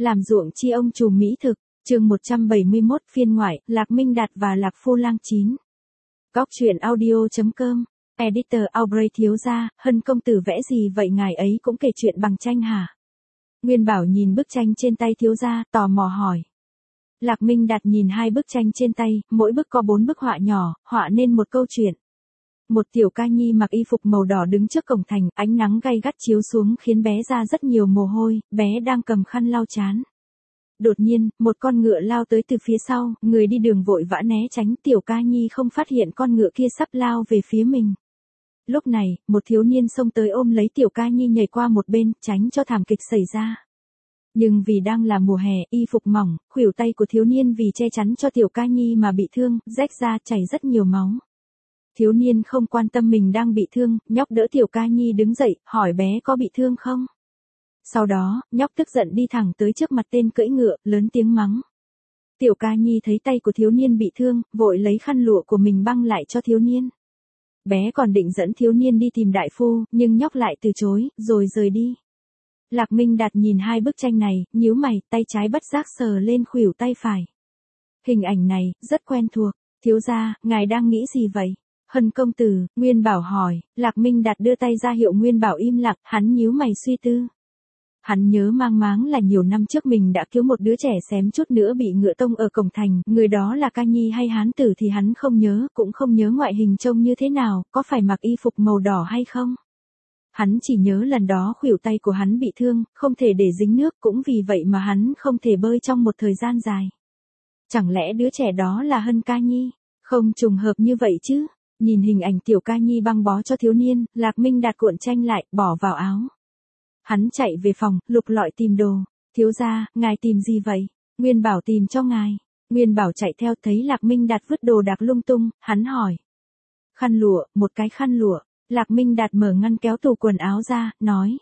Làm ruộng chi ông trùm mỹ thực, chương 171 phiên ngoại, Lạc Minh Đạt và Lạc Phu Lang 9. Góc truyện audio.com, Editor Aubrey thiếu gia, Hân công tử vẽ gì vậy ngài ấy cũng kể chuyện bằng tranh hả? Nguyên Bảo nhìn bức tranh trên tay thiếu gia, tò mò hỏi. Lạc Minh Đạt nhìn hai bức tranh trên tay, mỗi bức có 4 bức họa nhỏ, họa nên một câu chuyện. Một tiểu ca nhi mặc y phục màu đỏ đứng trước cổng thành, ánh nắng gay gắt chiếu xuống khiến bé ra rất nhiều mồ hôi, bé đang cầm khăn lau trán. Đột nhiên, một con ngựa lao tới từ phía sau, người đi đường vội vã né tránh, tiểu ca nhi không phát hiện con ngựa kia sắp lao về phía mình. Lúc này, một thiếu niên xông tới ôm lấy tiểu ca nhi nhảy qua một bên, tránh cho thảm kịch xảy ra. Nhưng vì đang là mùa hè, y phục mỏng, khuỷu tay của thiếu niên vì che chắn cho tiểu ca nhi mà bị thương, rách ra chảy rất nhiều máu. Thiếu niên không quan tâm mình đang bị thương, nhóc đỡ tiểu ca nhi đứng dậy, hỏi bé có bị thương không? Sau đó, nhóc tức giận đi thẳng tới trước mặt tên cưỡi ngựa, lớn tiếng mắng. Tiểu ca nhi thấy tay của thiếu niên bị thương, vội lấy khăn lụa của mình băng lại cho thiếu niên. Bé còn định dẫn thiếu niên đi tìm đại phu, nhưng nhóc lại từ chối, rồi rời đi. Lạc Minh Đạt nhìn hai bức tranh này, nhíu mày, tay trái bất giác sờ lên khuỷu tay phải. Hình ảnh này, rất quen thuộc. Thiếu gia, ngài đang nghĩ gì vậy? Hân công tử, Nguyên Bảo hỏi. Lạc Minh Đạt đưa tay ra hiệu Nguyên Bảo im lặng, hắn nhíu mày suy tư. Hắn nhớ mang máng là nhiều năm trước mình đã cứu một đứa trẻ xém chút nữa bị ngựa tông ở cổng thành, người đó là ca nhi hay hán tử thì hắn không nhớ, cũng không nhớ ngoại hình trông như thế nào, có phải mặc y phục màu đỏ hay không. Hắn chỉ nhớ lần đó khuỷu tay của hắn bị thương, không thể để dính nước, cũng vì vậy mà hắn không thể bơi trong một thời gian dài. Chẳng lẽ đứa trẻ đó là Hân ca nhi? Không trùng hợp như vậy chứ. Nhìn hình ảnh tiểu ca nhi băng bó cho thiếu niên, Lạc Minh Đạt cuộn tranh lại, bỏ vào áo. Hắn chạy về phòng, lục lọi tìm đồ. Thiếu gia, ngài tìm gì vậy? Nguyên Bảo tìm cho ngài. Nguyên Bảo chạy theo thấy Lạc Minh Đạt vứt đồ đạc lung tung, hắn hỏi. Khăn lụa, một cái khăn lụa. Lạc Minh Đạt mở ngăn kéo tủ quần áo ra, nói.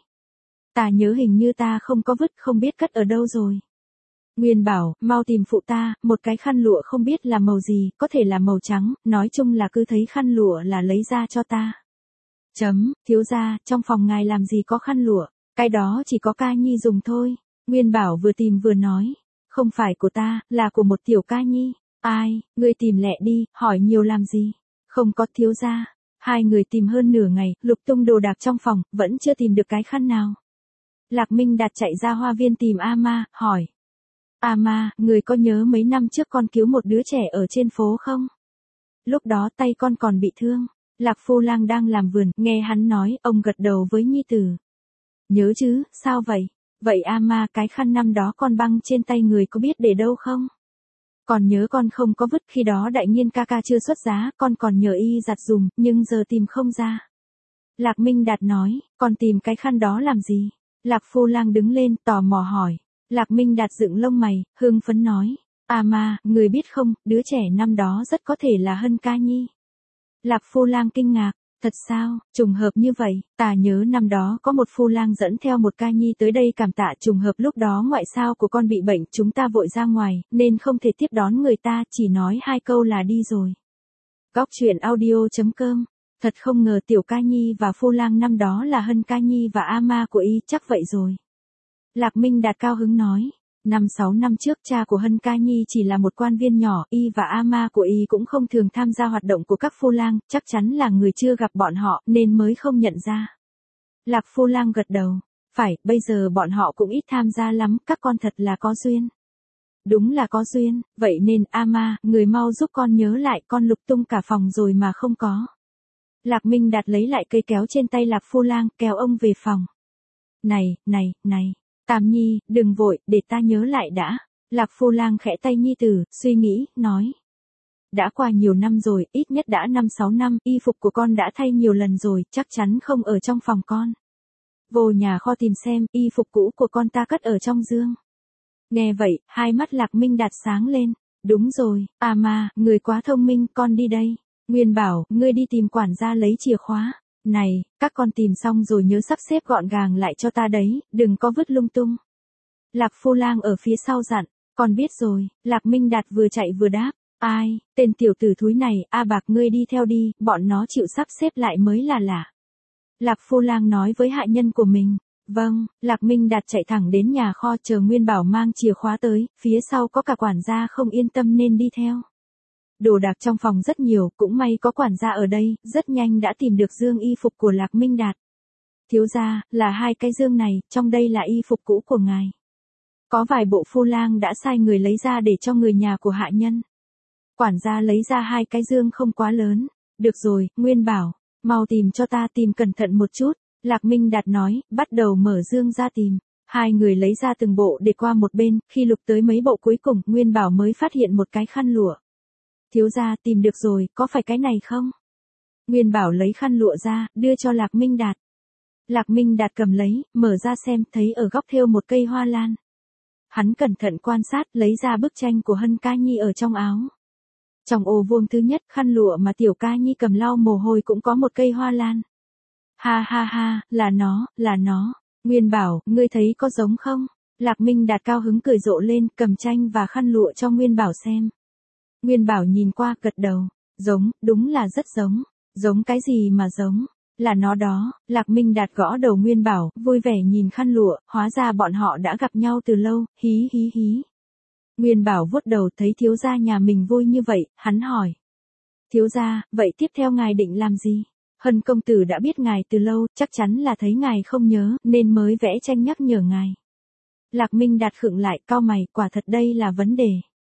Ta nhớ hình như ta không có vứt, không biết cất ở đâu rồi. Nguyên Bảo, mau tìm phụ ta, một cái khăn lụa không biết là màu gì, có thể là màu trắng, nói chung là cứ thấy khăn lụa là lấy ra cho ta. Thiếu gia, trong phòng ngài làm gì có khăn lụa, cái đó chỉ có ca nhi dùng thôi. Nguyên Bảo vừa tìm vừa nói, không phải của ta, là của một tiểu ca nhi. Ai, ngươi tìm lẹ đi, hỏi nhiều làm gì. Không có thiếu gia. Hai người tìm hơn nửa ngày, lục tung đồ đạc trong phòng, vẫn chưa tìm được cái khăn nào. Lạc Minh Đạt chạy ra hoa viên tìm A-ma, hỏi. A-ma, người có nhớ mấy năm trước con cứu một đứa trẻ ở trên phố không? Lúc đó tay con còn bị thương. Lạc Phu Lang đang làm vườn, nghe hắn nói, ông gật đầu với nhi tử. Nhớ chứ, sao vậy? Vậy A-ma, cái khăn năm đó con băng trên tay người có biết để đâu không? Còn nhớ con không có vứt, khi đó đại nhiên ca ca chưa xuất giá, con còn nhờ y giặt dùm, nhưng giờ tìm không ra. Lạc Minh Đạt nói, con tìm cái khăn đó làm gì? Lạc Phu Lang đứng lên, tò mò hỏi. Lạc Minh Đạt dựng lông mày, hưng phấn nói. Ma, người biết không, đứa trẻ năm đó rất có thể là Hân ca nhi. Lạc Phu Lang kinh ngạc. Thật sao, trùng hợp như vậy, ta nhớ năm đó có một phu lang dẫn theo một ca nhi tới đây cảm tạ, trùng hợp lúc đó ngoại sao của con bị bệnh, chúng ta vội ra ngoài, nên không thể tiếp đón người ta, chỉ nói 2 câu là đi rồi. Góc truyện audio.com, thật không ngờ tiểu ca nhi và phu lang năm đó là Hân ca nhi và A-ma của y, chắc vậy rồi. Lạc Minh Đạt cao hứng nói. 5-6 năm trước cha của Hân ca nhi chỉ là một quan viên nhỏ, y và A-ma của y cũng không thường tham gia hoạt động của các phu lang, chắc chắn là người chưa gặp bọn họ, nên mới không nhận ra. Lạc Phu Lang gật đầu. Phải, bây giờ bọn họ cũng ít tham gia lắm, các con thật là có duyên. Đúng là có duyên, vậy nên A-ma, người mau giúp con nhớ lại, con lục tung cả phòng rồi mà không có. Lạc Minh Đạt lấy lại cây kéo trên tay Lạc Phu Lang, kéo ông về phòng. Này. Tam nhi, đừng vội, để ta nhớ lại đã. Lạc Phu Lang khẽ tay nhi tử, suy nghĩ, nói. Đã qua nhiều năm rồi, ít nhất đã 5-6 năm, y phục của con đã thay nhiều lần rồi, chắc chắn không ở trong phòng con. Vô nhà kho tìm xem, y phục cũ của con ta cất ở trong giường. Nghe vậy, hai mắt Lạc Minh Đạt sáng lên. Đúng rồi, Ma, người quá thông minh, con đi đây. Nguyên Bảo, ngươi đi tìm quản gia lấy chìa khóa. Này, các con tìm xong rồi nhớ sắp xếp gọn gàng lại cho ta đấy, đừng có vứt lung tung. Lạc Phu Lang ở phía sau dặn, con biết rồi. Lạc Minh Đạt vừa chạy vừa đáp, ai, tên tiểu tử thúi này, A Bạc ngươi đi theo đi, bọn nó chịu sắp xếp lại mới là lạ. Lạc Phu Lang nói với hạ nhân của mình, Vâng, Lạc Minh Đạt chạy thẳng đến nhà kho chờ Nguyên Bảo mang chìa khóa tới, phía sau có cả quản gia không yên tâm nên đi theo. Đồ đạc trong phòng rất nhiều, cũng may có quản gia ở đây, rất nhanh đã tìm được dương y phục của Lạc Minh Đạt. Thiếu gia, là 2 cái dương này, trong đây là y phục cũ của ngài. Có vài bộ phu lang đã sai người lấy ra để cho người nhà của hạ nhân. Quản gia lấy ra 2 cái dương không quá lớn. Được rồi, Nguyên Bảo, mau tìm cho ta, tìm cẩn thận một chút. Lạc Minh Đạt nói, bắt đầu mở dương ra tìm. 2 người lấy ra từng bộ để qua một bên, khi lục tới mấy bộ cuối cùng, Nguyên Bảo mới phát hiện một cái khăn lụa. Thiếu gia, tìm được rồi, có phải cái này không? Nguyên Bảo lấy khăn lụa ra, đưa cho Lạc Minh Đạt. Lạc Minh Đạt cầm lấy, mở ra xem, thấy ở góc thêu một cây hoa lan. Hắn cẩn thận quan sát, lấy ra bức tranh của Hân Ca Nhi ở trong áo. Trong ô vuông thứ nhất, khăn lụa mà Tiểu Ca Nhi cầm lau mồ hôi cũng có một cây hoa lan. Ha ha ha, là nó. Nguyên Bảo, ngươi thấy có giống không? Lạc Minh Đạt cao hứng cười rộ lên, cầm tranh và khăn lụa cho Nguyên Bảo xem. Nguyên Bảo nhìn qua, gật đầu. Giống, đúng là rất giống. Giống cái gì mà giống? Là nó đó. Lạc Minh Đạt gõ đầu Nguyên Bảo, vui vẻ nhìn khăn lụa, hóa ra bọn họ đã gặp nhau từ lâu, hí hí hí. Nguyên Bảo vuốt đầu, thấy thiếu gia nhà mình vui như vậy, hắn hỏi. Thiếu gia, vậy tiếp theo ngài định làm gì? Hân công tử đã biết ngài từ lâu, chắc chắn là thấy ngài không nhớ, nên mới vẽ tranh nhắc nhở ngài. Lạc Minh Đạt khựng lại, cau mày, quả thật đây là vấn đề.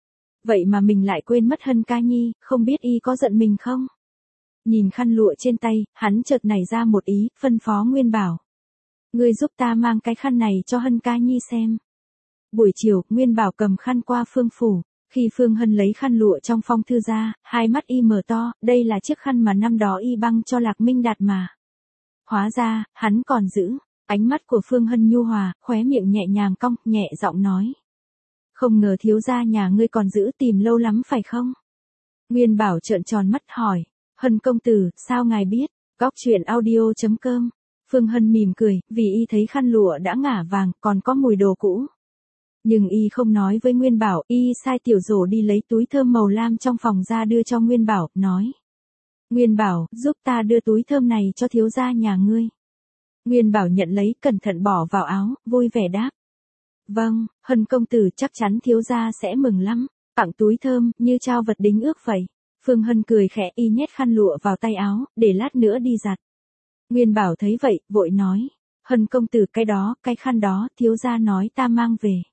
Vậy mà mình lại quên mất Hân Ca Nhi, không biết y có giận mình không? Nhìn khăn lụa trên tay, hắn chợt nảy ra một ý, phân phó Nguyên Bảo. Ngươi giúp ta mang cái khăn này cho Hân Ca Nhi xem. Buổi chiều, Nguyên Bảo cầm khăn qua Phương phủ. Khi Phương Hân lấy khăn lụa trong phong thư ra, 2 mắt y mở to, đây là chiếc khăn mà năm đó y băng cho Lạc Minh Đạt mà. Hóa ra, hắn còn giữ. Ánh mắt của Phương Hân nhu hòa, khóe miệng nhẹ nhàng cong, nhẹ giọng nói. Không ngờ thiếu gia nhà ngươi còn giữ, tìm lâu lắm phải không? Nguyên Bảo trợn tròn mắt hỏi. Hân công tử, sao ngài biết? Góc truyện audio.com. Phương Hân mỉm cười, vì y thấy khăn lụa đã ngả vàng, còn có mùi đồ cũ. Nhưng y không nói với Nguyên Bảo, y sai tiểu rổ đi lấy túi thơm màu lam trong phòng ra đưa cho Nguyên Bảo, nói. Nguyên Bảo, giúp ta đưa túi thơm này cho thiếu gia nhà ngươi. Nguyên Bảo nhận lấy, cẩn thận bỏ vào áo, vui vẻ đáp. Vâng, Hân công tử, chắc chắn thiếu gia sẽ mừng lắm. Tặng túi thơm, như trao vật đính ước vậy. Phương Hân cười khẽ, y nhét khăn lụa vào tay áo, để lát nữa đi giặt. Nguyên Bảo thấy vậy, vội nói. Hân công tử, cái khăn đó, thiếu gia nói ta mang về.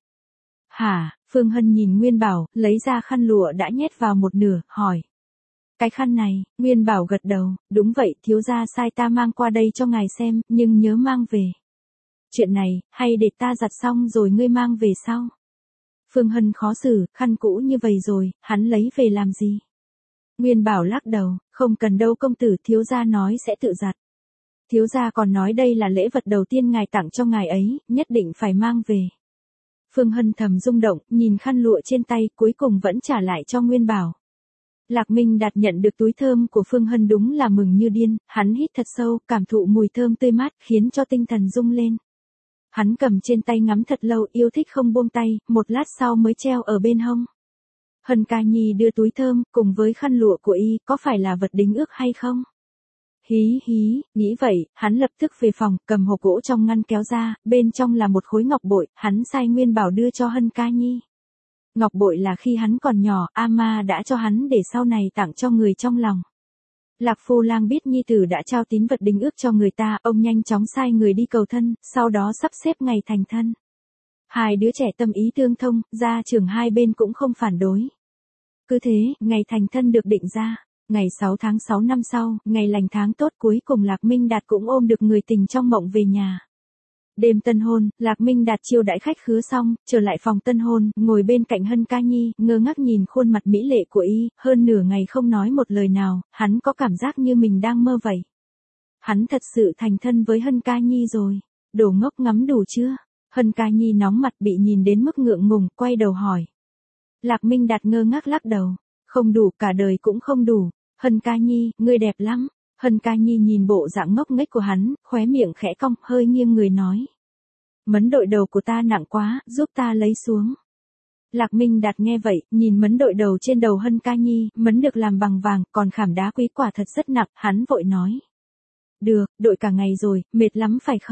Hả? Phương Hân nhìn Nguyên Bảo, lấy ra khăn lụa đã nhét vào một nửa, hỏi. Cái khăn này, Nguyên Bảo gật đầu, đúng vậy, thiếu gia sai ta mang qua đây cho ngài xem, nhưng nhớ mang về. Chuyện này, hay để ta giặt xong rồi ngươi mang về sau. Phương Hân khó xử, khăn cũ như vậy rồi, hắn lấy về làm gì? Nguyên Bảo lắc đầu, không cần đâu công tử, thiếu gia nói sẽ tự giặt. Thiếu gia còn nói đây là lễ vật đầu tiên ngài tặng cho ngài ấy, nhất định phải mang về. Phương Hân thầm rung động, nhìn khăn lụa trên tay, cuối cùng vẫn trả lại cho Nguyên Bảo. Lạc Minh Đạt nhận được túi thơm của Phương Hân đúng là mừng như điên, hắn hít thật sâu, cảm thụ mùi thơm tươi mát, khiến cho tinh thần rung lên. Hắn cầm trên tay ngắm thật lâu, yêu thích không buông tay, một lát sau mới treo ở bên hông. Hân Ca Nhi đưa túi thơm, cùng với khăn lụa của y, có phải là vật đính ước hay không? Hí hí, nghĩ vậy, hắn lập tức về phòng, cầm hộp gỗ trong ngăn kéo ra, bên trong là một khối ngọc bội, hắn sai Nguyên Bảo đưa cho Hân Ca Nhi. Ngọc bội là khi hắn còn nhỏ, Ama đã cho hắn để sau này tặng cho người trong lòng. Lạc Phu Lang biết nhi tử đã trao tín vật đính ước cho người ta, ông nhanh chóng sai người đi cầu thân, sau đó sắp xếp ngày thành thân. 2 đứa trẻ tâm ý tương thông, gia trưởng hai bên cũng không phản đối. Cứ thế, ngày thành thân được định ra. Ngày 6 tháng 6 năm sau, ngày lành tháng tốt, cuối cùng Lạc Minh Đạt cũng ôm được người tình trong mộng về nhà. Đêm tân hôn, Lạc Minh Đạt chiêu đãi khách khứa xong, trở lại phòng tân hôn, ngồi bên cạnh Hân Ca Nhi, ngơ ngác nhìn khuôn mặt mỹ lệ của y, hơn nửa ngày không nói một lời nào, hắn có cảm giác như mình đang mơ vậy. Hắn thật sự thành thân với Hân Ca Nhi rồi. Đồ ngốc, ngắm đủ chưa? Hân Ca Nhi nóng mặt bị nhìn đến mức ngượng ngùng, quay đầu hỏi. Lạc Minh Đạt ngơ ngác lắc đầu. Không đủ, cả đời cũng không đủ. Hân Ca Nhi, ngươi đẹp lắm. Hân Ca Nhi nhìn bộ dạng ngốc nghếch của hắn, khóe miệng khẽ cong, hơi nghiêng người nói. Mấn đội đầu của ta nặng quá, giúp ta lấy xuống. Lạc Minh Đạt nghe vậy, nhìn mấn đội đầu trên đầu Hân Ca Nhi, mấn được làm bằng vàng, còn khảm đá quý quả thật rất nặng, hắn vội nói. Được, đội cả ngày rồi, mệt lắm phải không?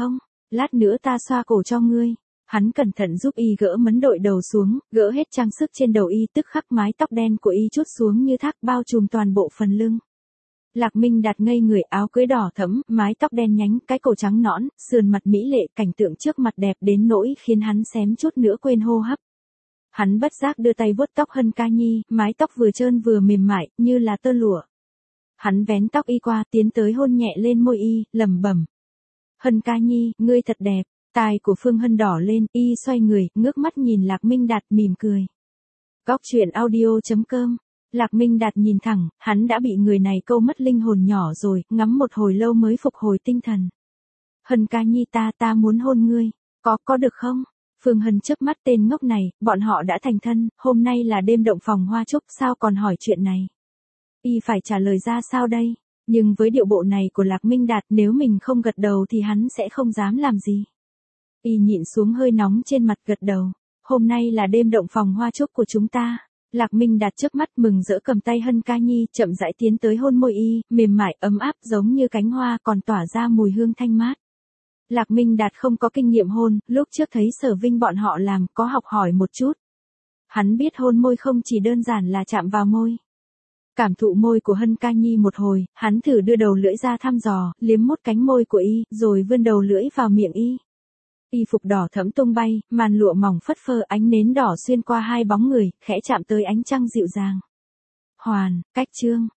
Lát nữa ta xoa cổ cho ngươi. Hắn cẩn thận giúp y gỡ mấn đội đầu xuống, gỡ hết trang sức trên đầu y, tức khắc mái tóc đen của y trút xuống như thác bao trùm toàn bộ phần lưng. Lạc Minh Đạt ngây người, áo cưới đỏ thẫm, mái tóc đen nhánh, cái cổ trắng nõn, sườn mặt mỹ lệ, cảnh tượng trước mặt đẹp đến nỗi khiến hắn xém chút nữa quên hô hấp. Hắn bất giác đưa tay vuốt tóc Hân Ca Nhi, mái tóc vừa trơn vừa mềm mại, như là tơ lụa. Hắn vén tóc y qua, tiến tới hôn nhẹ lên môi y, lẩm bẩm. Hân Ca Nhi, ngươi thật đẹp. Tai của Phương Hân đỏ lên, y xoay người, ngước mắt nhìn Lạc Minh Đạt mỉm cười. Góc truyện audio.com. Lạc Minh Đạt nhìn thẳng, hắn đã bị người này câu mất linh hồn nhỏ rồi, ngắm một hồi lâu mới phục hồi tinh thần. Hân Ca Nhi, ta muốn hôn ngươi, có được không? Phương Hân chớp mắt, tên ngốc này, bọn họ đã thành thân, hôm nay là đêm động phòng hoa trúc, sao còn hỏi chuyện này? Y phải trả lời ra sao đây? Nhưng với điệu bộ này của Lạc Minh Đạt, nếu mình không gật đầu thì hắn sẽ không dám làm gì. Y nhịn xuống hơi nóng trên mặt, gật đầu. Hôm nay là đêm động phòng hoa trúc của chúng ta. Lạc Minh Đạt chớp mắt mừng rỡ cầm tay Hân Ca Nhi, chậm rãi tiến tới hôn môi y, mềm mại ấm áp giống như cánh hoa, còn tỏa ra mùi hương thanh mát. Lạc Minh Đạt không có kinh nghiệm hôn, lúc trước thấy Sở Vinh bọn họ làm, có học hỏi một chút. Hắn biết hôn môi không chỉ đơn giản là chạm vào môi. Cảm thụ môi của Hân Ca Nhi một hồi, hắn thử đưa đầu lưỡi ra thăm dò, liếm mốt cánh môi của y, rồi vươn đầu lưỡi vào miệng y. Y phục đỏ thẫm tung bay, màn lụa mỏng phất phơ, ánh nến đỏ xuyên qua hai bóng người, khẽ chạm tới ánh trăng dịu dàng. Hoàn, cách chương.